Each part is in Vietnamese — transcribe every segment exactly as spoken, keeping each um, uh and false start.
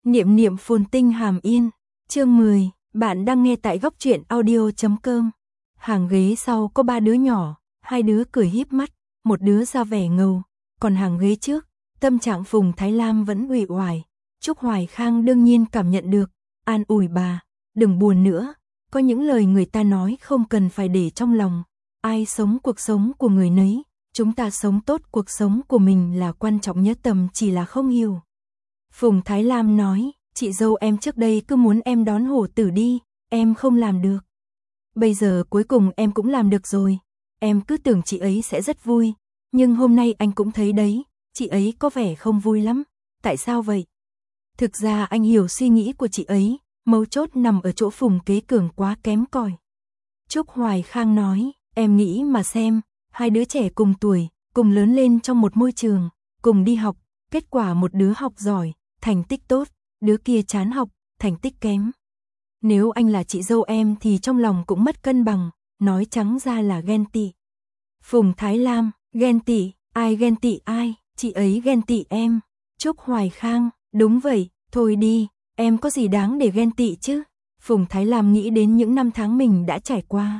Niệm niệm phồn tinh hàm yên. Chương mười, bạn đang nghe tại góc truyện audio chấm com. Hàng ghế sau có ba đứa nhỏ, hai đứa cười híp mắt, một đứa ra vẻ ngầu, còn hàng ghế trước, tâm trạng Phùng Thái Lam vẫn uể oải. Trúc Hoài Khang đương nhiên cảm nhận được, an ủi bà, đừng buồn nữa, có những lời người ta nói không cần phải để trong lòng, ai sống cuộc sống của người nấy, chúng ta sống tốt cuộc sống của mình là quan trọng nhất, tầm chỉ là không hiểu. Phùng Thái Lam nói, chị dâu em trước đây cứ muốn em đón hổ tử đi, em không làm được. Bây giờ cuối cùng em cũng làm được rồi, em cứ tưởng chị ấy sẽ rất vui, nhưng hôm nay anh cũng thấy đấy, chị ấy có vẻ không vui lắm, tại sao vậy? Thực ra anh hiểu suy nghĩ của chị ấy, mấu chốt nằm ở chỗ Phùng Kế Cường quá kém cỏi. Trúc Hoài Khang nói, em nghĩ mà xem, hai đứa trẻ cùng tuổi, cùng lớn lên trong một môi trường, cùng đi học, kết quả một đứa học giỏi, thành tích tốt, đứa kia chán học, thành tích kém. Nếu anh là chị dâu em thì trong lòng cũng mất cân bằng, nói trắng ra là ghen tị. Phùng Thái Lam, ghen tị, ai ghen tị ai, chị ấy ghen tị em. Trúc Hoài Khang, đúng vậy, thôi đi, em có gì đáng để ghen tị chứ. Phùng Thái Lam nghĩ đến những năm tháng mình đã trải qua.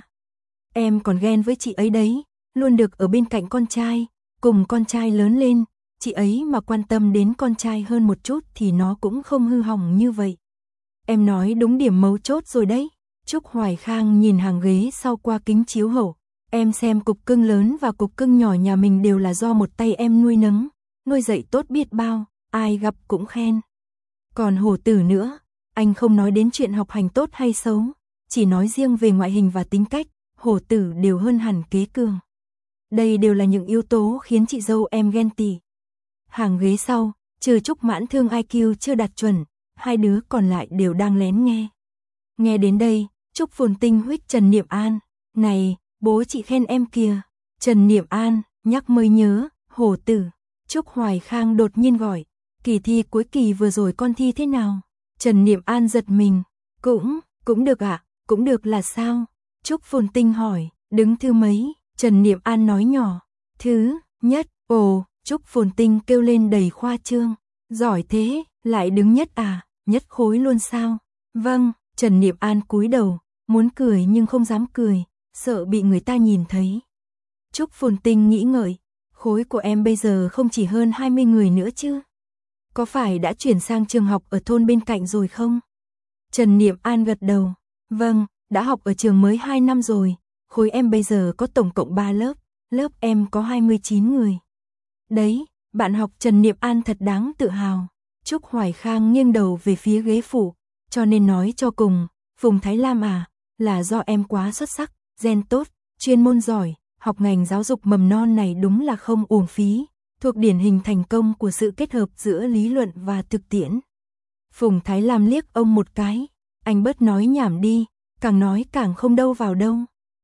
Em còn ghen với chị ấy đấy, luôn được ở bên cạnh con trai, cùng con trai lớn lên, chị ấy mà quan tâm đến con trai hơn một chút thì nó cũng không hư hỏng như vậy. Em nói đúng điểm mấu chốt rồi đấy. Trúc Hoài Khang nhìn hàng ghế sau qua kính chiếu hậu, em xem cục cưng lớn và cục cưng nhỏ nhà mình đều là do một tay em nuôi nấng, nuôi dạy tốt biết bao, ai gặp cũng khen. Còn hổ tử nữa, anh không nói đến chuyện học hành tốt hay xấu, chỉ nói riêng về ngoại hình và tính cách, hổ tử đều hơn hẳn Kế Cường. Đây đều là những yếu tố khiến chị dâu em ghen tị. Hàng ghế sau, trừ Trúc Mãn Thương i kiu chưa đạt chuẩn, hai đứa còn lại đều đang lén nghe. Nghe đến đây, Trúc Phồn Tinh huých Trần Niệm An, này, bố chị khen em kìa. Trần Niệm An, nhắc mới nhớ, hổ tử. Trúc Hoài Khang đột nhiên gọi, kỳ thi cuối kỳ vừa rồi con thi thế nào? Trần Niệm An giật mình, cũng, cũng được ạ, à? Cũng được là sao? Trúc Phồn Tinh hỏi, đứng thứ mấy? Trần Niệm An nói nhỏ, thứ nhất. Ồ, Trúc Phồn Tinh kêu lên đầy khoa trương, giỏi thế, lại đứng nhất à, nhất khối luôn sao? Vâng, Trần Niệm An cúi đầu, muốn cười nhưng không dám cười, sợ bị người ta nhìn thấy. Trúc Phồn Tinh nghĩ ngợi, khối của em bây giờ không chỉ hơn hai mươi người nữa chứ? Có phải đã chuyển sang trường học ở thôn bên cạnh rồi không? Trần Niệm An gật đầu, vâng, đã học ở trường mới hai năm rồi, khối em bây giờ có tổng cộng ba lớp, lớp em có hai mươi chín người. Đấy, bạn học Trần Niệm An thật đáng tự hào. Trúc Hoài Khang nghiêng đầu về phía ghế phụ, cho nên nói cho cùng, Phùng Thái Lam à, là do em quá xuất sắc, gen tốt, chuyên môn giỏi, học ngành giáo dục mầm non này đúng là không uổng phí, thuộc điển hình thành công của sự kết hợp giữa lý luận và thực tiễn. Phùng Thái Lam liếc ông một cái, anh bớt nói nhảm đi, càng nói càng không đâu vào đâu.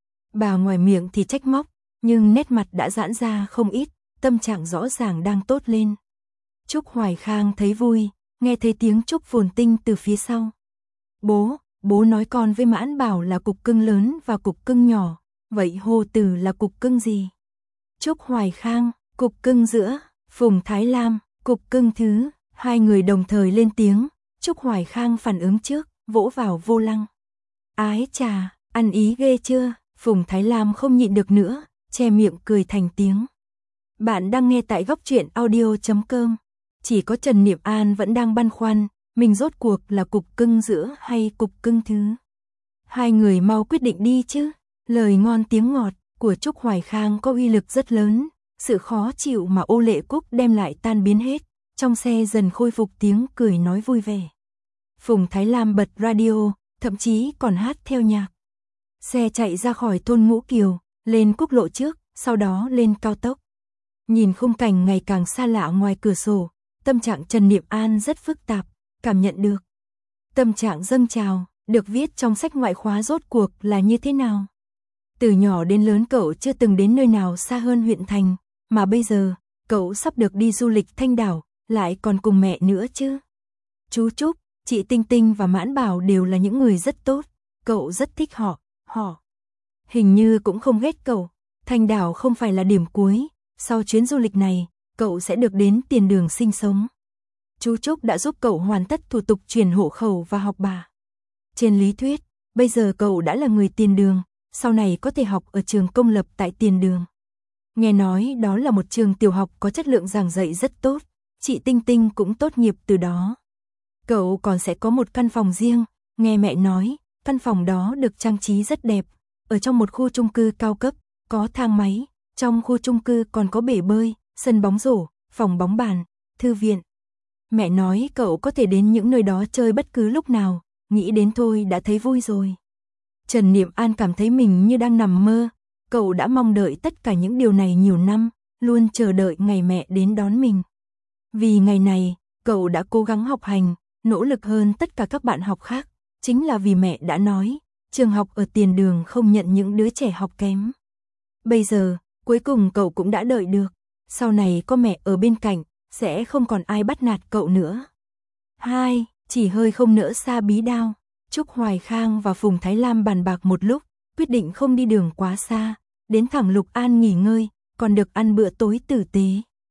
Bà ngoài miệng thì trách móc, nhưng nét mặt đã giãn ra không ít, tâm trạng rõ ràng đang tốt lên. Trúc Hoài Khang thấy vui, nghe thấy tiếng Trúc Phồn Tinh từ phía sau. Bố, bố nói con với Mãn Bảo là cục cưng lớn và cục cưng nhỏ, vậy hổ tử là cục cưng gì? Trúc Hoài Khang, cục cưng giữa, Phùng Thái Lam, cục cưng thứ, hai người đồng thời lên tiếng, Trúc Hoài Khang phản ứng trước, vỗ vào vô lăng. Ái chà, ăn ý ghê chưa? Phùng Thái Lam không nhịn được nữa, che miệng cười thành tiếng. Bạn đang nghe tại góc truyện audio chấm com. Chỉ có Trần Niệm An vẫn đang băn khoăn, mình rốt cuộc là cục cưng giữa hay cục cưng thứ. Hai người mau quyết định đi chứ. Lời ngon tiếng ngọt của Trúc Hoài Khang có uy lực rất lớn, sự khó chịu mà Ô Lệ Cúc đem lại tan biến hết, trong xe dần khôi phục tiếng cười nói vui vẻ. Phùng Thái Lam bật radio, thậm chí còn hát theo nhạc. Xe chạy ra khỏi thôn Ngũ Kiều, lên quốc lộ trước, sau đó lên cao tốc. Nhìn khung cảnh ngày càng xa lạ ngoài cửa sổ, tâm trạng Trần Niệm An rất phức tạp, cảm nhận được. Tâm trạng dâng trào, được viết trong sách ngoại khóa rốt cuộc là như thế nào? Từ nhỏ đến lớn cậu chưa từng đến nơi nào xa hơn huyện thành, mà bây giờ, cậu sắp được đi du lịch Thanh Đảo, lại còn cùng mẹ nữa chứ. Chú Trúc, chị Tinh Tinh và Mãn Bảo đều là những người rất tốt, cậu rất thích họ, họ. Hình như cũng không ghét cậu, Thanh Đảo không phải là điểm cuối, sau chuyến du lịch này, cậu sẽ được đến Tiền Đường sinh sống. Chú Trúc đã giúp cậu hoàn tất thủ tục chuyển hộ khẩu và học bạ. Trên lý thuyết, bây giờ cậu đã là người Tiền Đường, sau này có thể học ở trường công lập tại Tiền Đường. Nghe nói đó là một trường tiểu học có chất lượng giảng dạy rất tốt, chị Tinh Tinh cũng tốt nghiệp từ đó. Cậu còn sẽ có một căn phòng riêng, nghe mẹ nói, căn phòng đó được trang trí rất đẹp, ở trong một khu chung cư cao cấp, có thang máy, trong khu chung cư còn có bể bơi, sân bóng rổ, phòng bóng bàn, thư viện. Mẹ nói cậu có thể đến những nơi đó chơi bất cứ lúc nào, nghĩ đến thôi đã thấy vui rồi. Trần Niệm An cảm thấy mình như đang nằm mơ, cậu đã mong đợi tất cả những điều này nhiều năm, luôn chờ đợi ngày mẹ đến đón mình. Vì ngày này, cậu đã cố gắng học hành, nỗ lực hơn tất cả các bạn học khác, chính là vì mẹ đã nói, trường học ở Tiền Đường không nhận những đứa trẻ học kém. Bây giờ, cuối cùng cậu cũng đã đợi được, sau này có mẹ ở bên cạnh, sẽ không còn ai bắt nạt cậu nữa. Hai, chỉ hơi không nỡ xa bí đao, Trúc Hoài Khang và Phùng Thái Lam bàn bạc một lúc, quyết định không đi đường quá xa, đến thẳng Lục An nghỉ ngơi, còn được ăn bữa tối tử tế.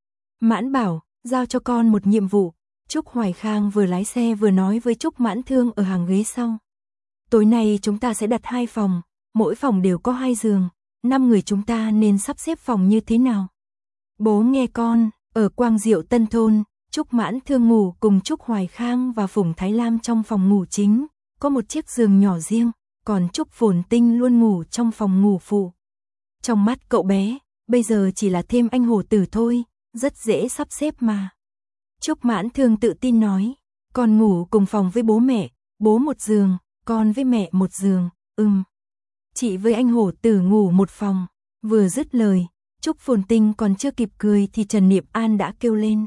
Mãn bảo, giao cho con một nhiệm vụ, Trúc Hoài Khang vừa lái xe vừa nói với Trúc Mãn Thương ở hàng ghế sau. Tối nay chúng ta sẽ đặt hai phòng, mỗi phòng đều có hai giường, năm người chúng ta nên sắp xếp phòng như thế nào? Bố nghe con, ở Quang Diệu Tân Thôn, Trúc Mãn Thương ngủ cùng Trúc Hoài Khang và Phùng Thái Lam trong phòng ngủ chính, có một chiếc giường nhỏ riêng, còn Trúc Phồn Tinh luôn ngủ trong phòng ngủ phụ. Trong mắt cậu bé, bây giờ chỉ là thêm anh Hổ Tử thôi, rất dễ sắp xếp mà. Trúc Mãn Thương tự tin nói, con ngủ cùng phòng với bố mẹ, bố một giường, con với mẹ một giường, ừm. Chị với anh Hổ Tử ngủ một phòng, vừa dứt lời, Trúc Phồn Tinh còn chưa kịp cười thì Trần Niệm An đã kêu lên.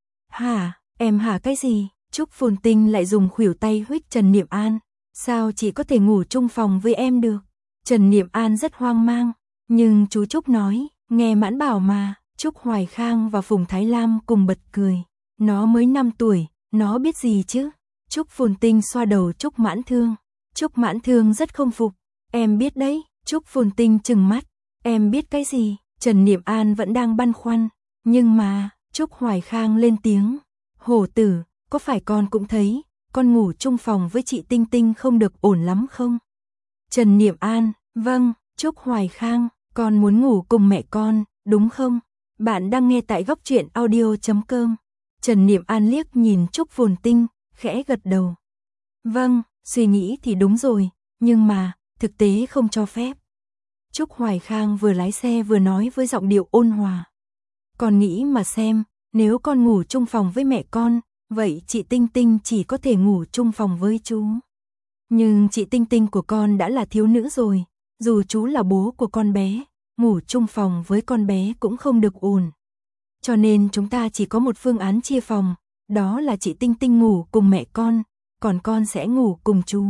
Hả, em hả cái gì? Trúc Phồn Tinh lại dùng khuỷu tay huých Trần Niệm An, sao chị có thể ngủ chung phòng với em được? Trần Niệm An rất hoang mang, nhưng chú Trúc nói, nghe Mãn bảo mà. Trúc Hoài Khang và Phùng Thái Lam cùng bật cười, nó mới năm tuổi, nó biết gì chứ? Trúc Phồn Tinh xoa đầu Trúc Mãn Thương, Trúc Mãn Thương rất không phục, em biết đấy. Trúc Phồn Tinh trừng mắt, em biết cái gì? Trần Niệm An vẫn đang băn khoăn, nhưng mà, Trúc Hoài Khang lên tiếng, Hổ Tử, có phải con cũng thấy, con ngủ chung phòng với chị Tinh Tinh không được ổn lắm không? Trần Niệm An, vâng. Trúc Hoài Khang, con muốn ngủ cùng mẹ con, đúng không? Bạn đang nghe tại góc truyện audio chấm com. Trần Niệm An liếc nhìn Trúc Phồn Tinh, khẽ gật đầu. Vâng, suy nghĩ thì đúng rồi, nhưng mà, thực tế không cho phép. Trúc Hoài Khang vừa lái xe vừa nói với giọng điệu ôn hòa. Con nghĩ mà xem, nếu con ngủ chung phòng với mẹ con, vậy chị Tinh Tinh chỉ có thể ngủ chung phòng với chú. Nhưng chị Tinh Tinh của con đã là thiếu nữ rồi, dù chú là bố của con bé, ngủ chung phòng với con bé cũng không được ổn. Cho nên chúng ta chỉ có một phương án chia phòng, đó là chị Tinh Tinh ngủ cùng mẹ con, còn con sẽ ngủ cùng chú.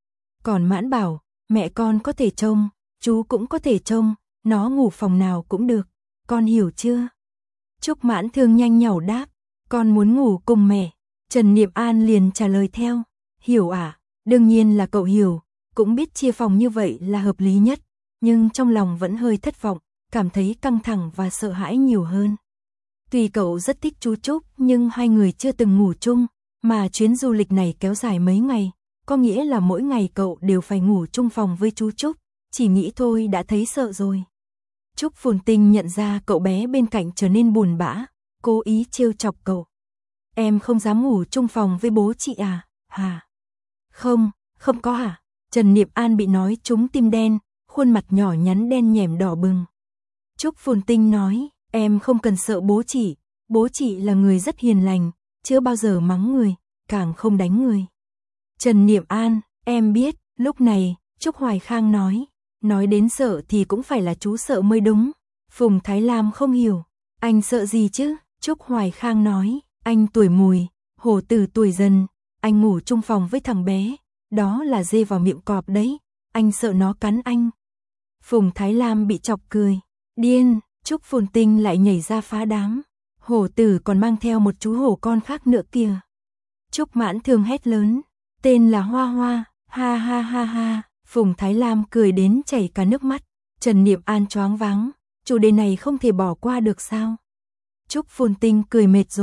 Còn Mãn bảo, mẹ con có thể trông, chú cũng có thể trông, nó ngủ phòng nào cũng được, con hiểu chưa? Trúc Mãn Thương nhanh nhảu đáp, con muốn ngủ cùng mẹ. Trần Niệm An liền trả lời theo, hiểu à, đương nhiên là cậu hiểu, cũng biết chia phòng như vậy là hợp lý nhất, nhưng trong lòng vẫn hơi thất vọng, cảm thấy căng thẳng và sợ hãi nhiều hơn. Tuy cậu rất thích chú Trúc nhưng hai người chưa từng ngủ chung, mà chuyến du lịch này kéo dài mấy ngày, có nghĩa là mỗi ngày cậu đều phải ngủ chung phòng với chú Trúc, chỉ nghĩ thôi đã thấy sợ rồi. Trúc Phồn Tinh nhận ra cậu bé bên cạnh trở nên buồn bã, cố ý trêu chọc cậu. Em không dám ngủ chung phòng với bố chị à, hả? Không, không có hả? Trần Niệm An bị nói trúng tim đen, khuôn mặt nhỏ nhắn đen nhẻm đỏ bừng. Trúc Phồn Tinh nói, em không cần sợ bố chị, bố chị là người rất hiền lành, chưa bao giờ mắng người, càng không đánh người. Trần Niệm An, em biết, lúc này, Trúc Hoài Khang nói, nói đến sợ thì cũng phải là chú sợ mới đúng. Phùng Thái Lam không hiểu, anh sợ gì chứ? Trúc Hoài Khang nói, anh tuổi mùi, Hổ Tử tuổi dần, anh ngủ chung phòng với thằng bé, đó là dê vào miệng cọp đấy, anh sợ nó cắn anh. Phùng Thái Lam bị chọc cười, điên. Trúc Phồn Tinh lại nhảy ra phá đám, Hổ Tử còn mang theo một chú hổ con khác nữa kìa. Trúc Mãn Thương hét lớn, tên là Hoa Hoa, ha ha ha ha. Phùng Thái Lam cười đến chảy cả nước mắt. Trần Niệm An choáng váng, chủ đề này không thể bỏ qua được sao? Trúc Phồn Tinh cười mệt rồi,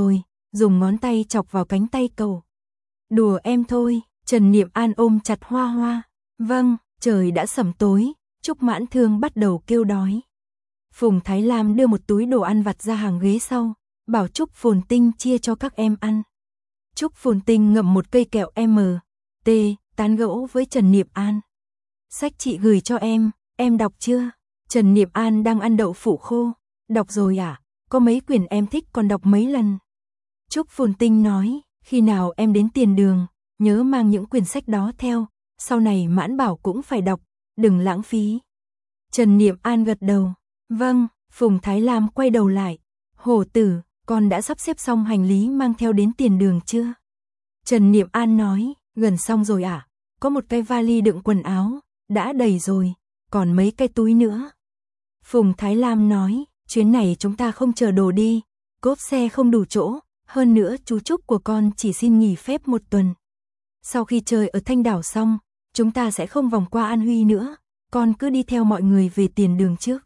dùng ngón tay chọc vào cánh tay cậu. Đùa em thôi, Trần Niệm An ôm chặt Hoa Hoa. Vâng, trời đã sẩm tối, Trúc Mãn Thương bắt đầu kêu đói. Phùng Thái Lam đưa một túi đồ ăn vặt ra hàng ghế sau, bảo Trúc Phồn Tinh chia cho các em ăn. Trúc Phồn Tinh ngậm một cây kẹo M, T, tán gẫu với Trần Niệm An. Sách chị gửi cho em, em đọc chưa? Trần Niệm An đang ăn đậu phụ khô. Đọc rồi à? Có mấy quyển em thích còn đọc mấy lần. Trúc Phồn Tinh nói, khi nào em đến Tiền Đường, nhớ mang những quyển sách đó theo, sau này Mãn Bảo cũng phải đọc, đừng lãng phí. Trần Niệm An gật đầu. Vâng, Phùng Thái Lam quay đầu lại. Hổ tử, con đã sắp xếp xong hành lý mang theo đến Tiền Đường chưa? Trần Niệm An nói, gần xong rồi ạ. À? Có một cái vali đựng quần áo, đã đầy rồi, còn mấy cái túi nữa. Phùng Thái Lam nói, chuyến này chúng ta không chở đồ đi, cốp xe không đủ chỗ, hơn nữa chú Trúc của con chỉ xin nghỉ phép một tuần. Sau khi chơi ở Thanh Đảo xong, chúng ta sẽ không vòng qua An Huy nữa, con cứ đi theo mọi người về Tiền Đường trước.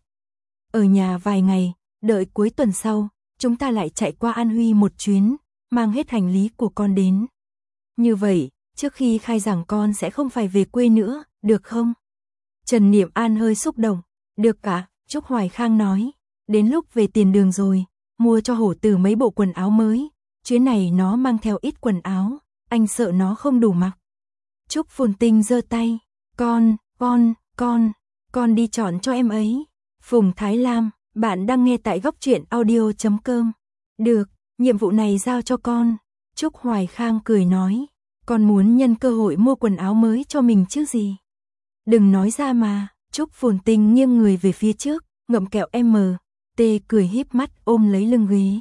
Ở nhà vài ngày, đợi cuối tuần sau, chúng ta lại chạy qua An Huy một chuyến, mang hết hành lý của con đến. Như vậy, trước khi khai giảng con sẽ không phải về quê nữa, được không? Trần Niệm An hơi xúc động. Được cả, Trúc Hoài Khang nói. Đến lúc về Tiền Đường rồi, mua cho hổ tử mấy bộ quần áo mới. Chuyến này nó mang theo ít quần áo, anh sợ nó không đủ mặc. Trúc Phồn Tinh giơ tay. Con, con, con, con đi chọn cho em ấy. Phùng Thái Lam, bạn đang nghe tại góc truyện audio chấm com. Được, nhiệm vụ này giao cho con. Trúc Hoài Khang cười nói. Con muốn nhân cơ hội mua quần áo mới cho mình chứ gì. Đừng nói ra mà. Trúc Phồn Tinh nghiêng người về phía trước, ngậm kẹo M, T cười híp mắt ôm lấy lưng ghế.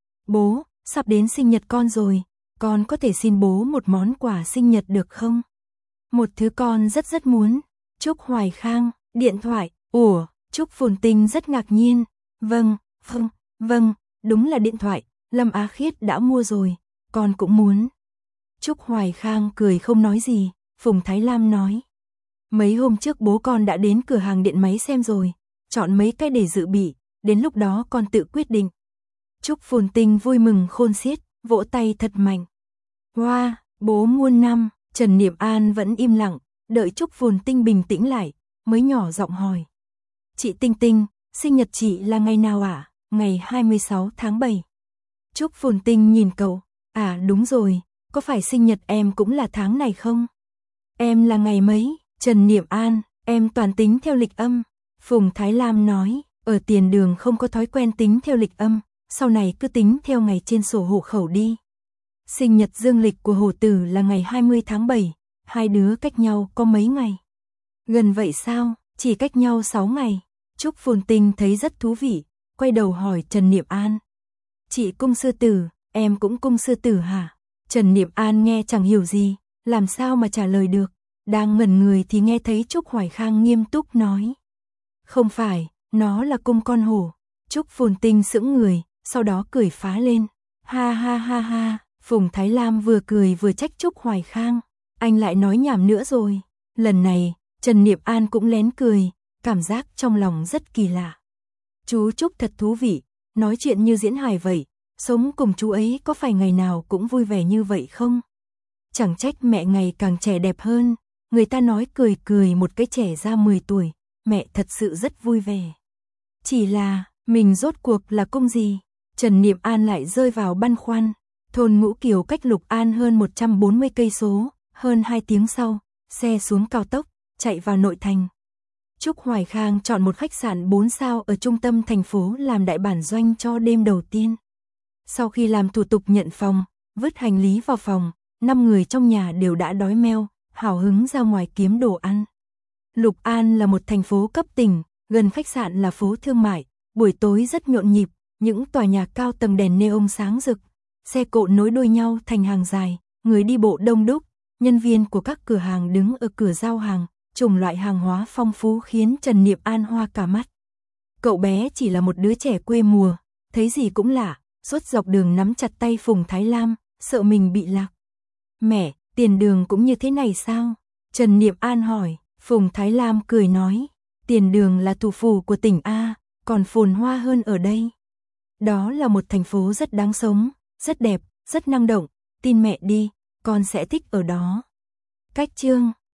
Bố, sắp đến sinh nhật con rồi, con có thể xin bố một món quà sinh nhật được không? Một thứ con rất rất muốn. Trúc Hoài Khang, điện thoại. Ủa, Trúc Phồn Tinh rất ngạc nhiên. Vâng, vâng, vâng, đúng là điện thoại, Lâm Á Khiết đã mua rồi, con cũng muốn. Trúc Hoài Khang cười không nói gì. Phùng Thái Lam nói. Mấy hôm trước bố con đã đến cửa hàng điện máy xem rồi, chọn mấy cái để dự bị, đến lúc đó con tự quyết định. Trúc Phồn Tinh vui mừng khôn xiết, vỗ tay thật mạnh. Wow, bố muôn năm. Trần Niệm An vẫn im lặng, đợi Trúc Phồn Tinh bình tĩnh lại, mới nhỏ giọng hỏi. Chị Tinh Tinh, sinh nhật chị là ngày nào ạ? À? Ngày hai mươi sáu tháng bảy. Trúc Phồn Tinh nhìn cậu. À đúng rồi, có phải sinh nhật em cũng là tháng này không? Em là ngày mấy? Trần Niệm An, em toàn tính theo lịch âm. Phùng Thái Lam nói, ở Tiền Đường không có thói quen tính theo lịch âm, sau này cứ tính theo ngày trên sổ hộ khẩu đi. Sinh nhật dương lịch của hổ tử là ngày hai mươi tháng bảy, hai đứa cách nhau có mấy ngày? Gần vậy sao, chỉ cách nhau sáu ngày. Trúc Phồn Tinh thấy rất thú vị, quay đầu hỏi Trần Niệm An. Chị cung sư tử, em cũng cung sư tử hả? Trần Niệm An nghe chẳng hiểu gì, làm sao mà trả lời được. Đang ngẩn người thì nghe thấy Trúc Hoài Khang nghiêm túc nói. Không phải, nó là cung con hổ. Trúc Phồn Tinh sững người, sau đó cười phá lên. Ha ha ha ha, Phùng Thái Lam vừa cười vừa trách Trúc Hoài Khang. Anh lại nói nhảm nữa rồi. Lần này, Trần Niệm An cũng lén cười, cảm giác trong lòng rất kỳ lạ. Chú Trúc thật thú vị, nói chuyện như diễn hài vậy. Sống cùng chú ấy có phải ngày nào cũng vui vẻ như vậy không? Chẳng trách mẹ ngày càng trẻ đẹp hơn. Người ta nói cười cười một cái trẻ ra mười tuổi, mẹ thật sự rất vui vẻ. Chỉ là, mình rốt cuộc là cung gì? Trần Niệm An lại rơi vào băn khoăn. Thôn Ngũ Kiều cách Lục An hơn một trăm bốn mươi cây số, hơn hai tiếng sau, xe xuống cao tốc, chạy vào nội thành. Trúc Hoài Khang chọn một khách sạn bốn sao ở trung tâm thành phố làm đại bản doanh cho đêm đầu tiên. Sau khi làm thủ tục nhận phòng, vứt hành lý vào phòng, năm người trong nhà đều đã đói meo, hào hứng ra ngoài kiếm đồ ăn. Lục An là một thành phố cấp tỉnh, gần khách sạn là phố thương mại, buổi tối rất nhộn nhịp, những tòa nhà cao tầng đèn neon sáng rực, xe cộ nối đuôi nhau thành hàng dài, người đi bộ đông đúc, nhân viên của các cửa hàng đứng ở cửa giao hàng, chủng loại hàng hóa phong phú khiến Trần Niệm An hoa cả mắt. Cậu bé chỉ là một đứa trẻ quê mùa, thấy gì cũng lạ, suốt dọc đường nắm chặt tay Phùng Thái Lam, sợ mình bị lạc. Mẹ, Tiền Đường cũng như thế này sao? Trần Niệm An hỏi. Phùng Thái Lam cười nói, Tiền Đường là thủ phủ của tỉnh A, còn phồn hoa hơn ở đây. Đó là một thành phố rất đáng sống, rất đẹp, rất năng động, tin mẹ đi, con sẽ thích ở đó. Cách chương